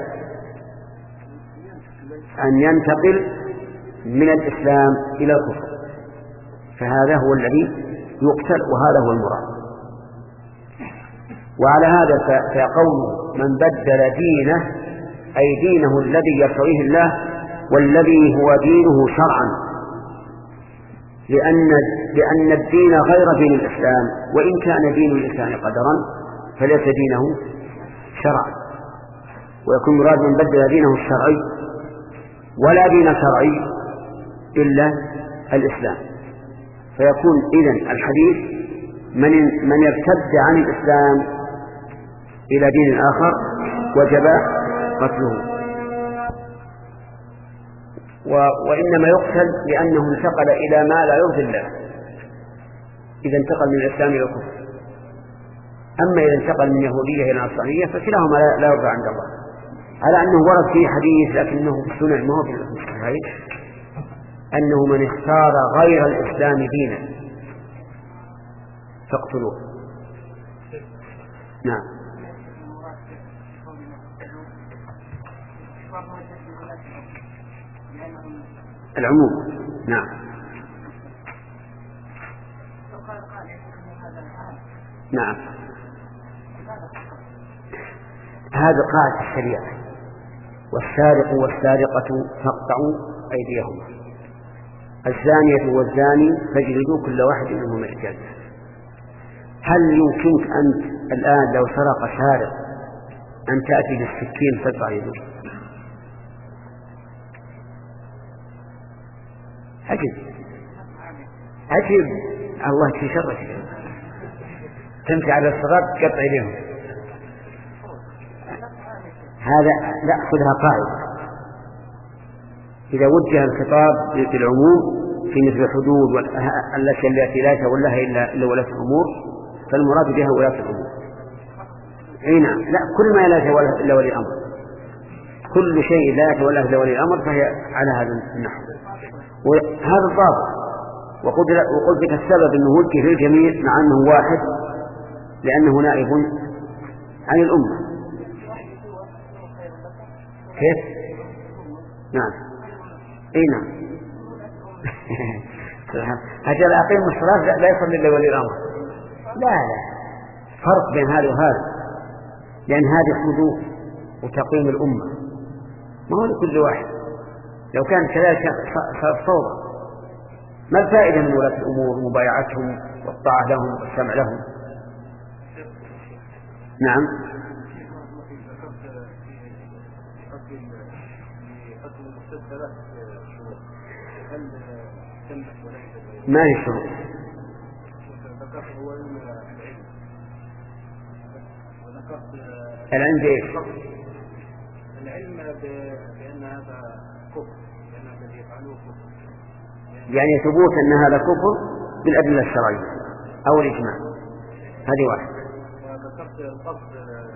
أن ينتقل من الإسلام إلى الكفر، فهذا هو الذي يقتل وهذا هو المراد. وعلى هذا فقوله من بدل دينه أي دينه الذي يرتضيه الله والذي هو دينه شرعا، لأن لأن الدين غير دين الإسلام، وإن كان دين الإنسان قدرا فليس دينه شرعا، ويكون مراد من بدل دينه الشرعي، ولا دين شرعي إلا الإسلام. فيكون إذن الحديث من من يرتد عن الإسلام إلى دين آخر وجب قتله، وإنما يقتل لأنه انتقل إلى ما لا يرضي الله إذا انتقل من الإسلام إلى الكفر. أما إذا انتقل من يهودية إلى نصرانية فكلاهما لا يرضى عند الله، على أنه ورد فيه حديث لكنه في السنة ما هو في الصحيح أنه من اختار غير الإسلام دينا فاقتلوه. نعم. العموم. نعم. نعم. هذا قاعدة الشريعة: والسارق والسارقة فاقطعوا أيديهما، الزانية والزاني فاجلدوا كل واحد منهما الجلدة. هل يمكنك أنت الآن لو سرق سارق أن تأتي بالسكين تقطع يده؟ عجب عجب، الله في شرك تمشي على الصراط تقطع يديهم. هذا لا، خذها قاعدة: إذا وجه الخطاب بالعموم في مثل الحدود والأشياء التي لا يتولاها إلا ولاة الأمور فالمراد بها ولاة الأمور. أي نعم، لا، كل ما لا يتولاه إلا ولي الأمر، كل شيء لا يتولاه إلا ولي الأمر فهي على هذا النحو. وهذا الضابط. وقلت لك السبب أنه وجه للجميع مع أنه واحد لأنه نائب عن الأمة. كيف؟ نعم. اي نعم. أجل أقيم الصلاة لا يصلي إلا ولي الأمر. لا لا، فرق بين هذا وهذا، لأن هذه حدود وتقييم الأمة ما هو لكل واحد. لو كان كذلك صار فوضى. ما الفائدة من ولاة الأمور؟ مبايعتهم والطاعة لهم والسمع لهم. نعم. ما هي الشروط؟ العلم بإيش؟ العلم بأن هذا كفر، لأن الذي يفعلوه كفر، يعني ثبوت أن هذا كفر بالأدلة الشرعية أو الإجماع. هذه واحد. وذكرت القصد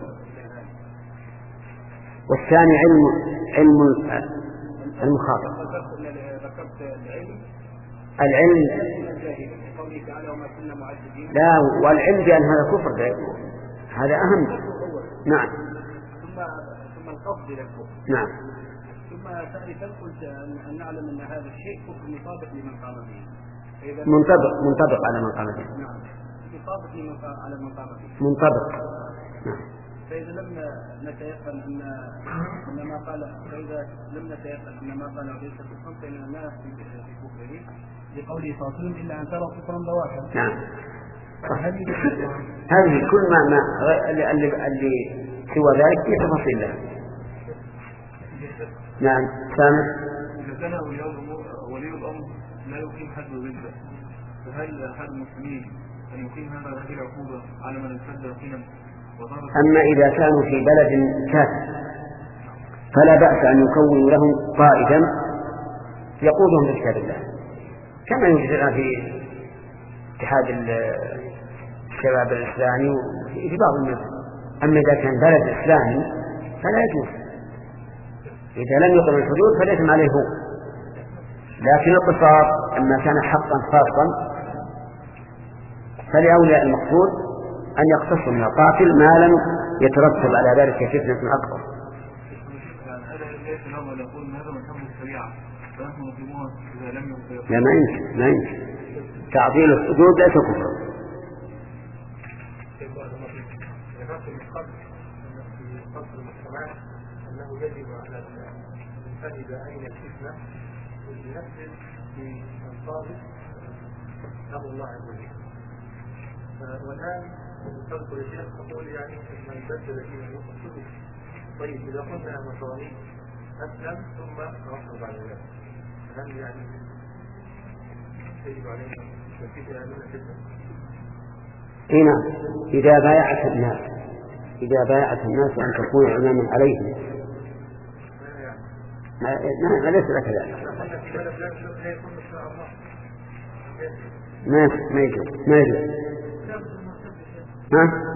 والثاني علم علم المخاطب. ذكرت العلم العلم قوله تعالى وما كنا معذبين. لا، والعلم بأن هذا كفر ده هذا أهم. نعم. ثم ثم القصد للكفر. نعم. ثم ثالثا قلت أن نعلم أن هذا الشيء كفر مطابق لمن قام به. منطبق منطبق على من قام به. نعم. مطابق لمن على من قام به. منطبق. نعم. فإذا لم نتيقن أن أن ما قال فإذا لم نتيقن أن ما قال ليس كفرا فإننا لا نفتي بكفره لقوله صلى الله عليه وسلم إلا أن تروا كفرا بواحا. نعم. هذه كل ما ما اللي اللي سوى ذلك في تفاصيل له. نعم. سامع. إذا كان ولي الأمر لا يقيم حد الردة، فهل أحد المسلمين أن يقيم هذا هذه العقوبة على من ارتد يقينا؟ أما إذا كانوا في بلد كافر فلا بأس أن يكونوا لهم قائدا يقودهم بكتاب الله، كما يوجد الآن في اتحاد الشباب الإسلامي في بعض المدن. أما إذا كان بلد إسلامي فلا يجوز، إذا لم يقم الحدود فليس عليه هو. لكن القصاص أما كان حقا خاصا فلأولياء المقتول أن يقتصوا من القاتل ما لم يترتب على ذلك فتنة أكبر. لا ما يمكن ما يمكن تعطيل الحدود ليس كفرا. أنه يجب على الإنسان إذا أين الفتنة ينفذ في الضابط أمر الله عز وجل. والآن تذكر الشيخ تقول يعني من بدل فيه الوقت. طيب إذا قلنا نصراني أسلم ثم توصل بعد ذلك هل يعني يجب علينا تنفيذ هذه الفتنة؟ هنا إذا بايعت الناس إذا بايعت الناس أن تكون إماما عليهم ما ما ليس لك ذلك. ما ما يجوز ما يجوز. ها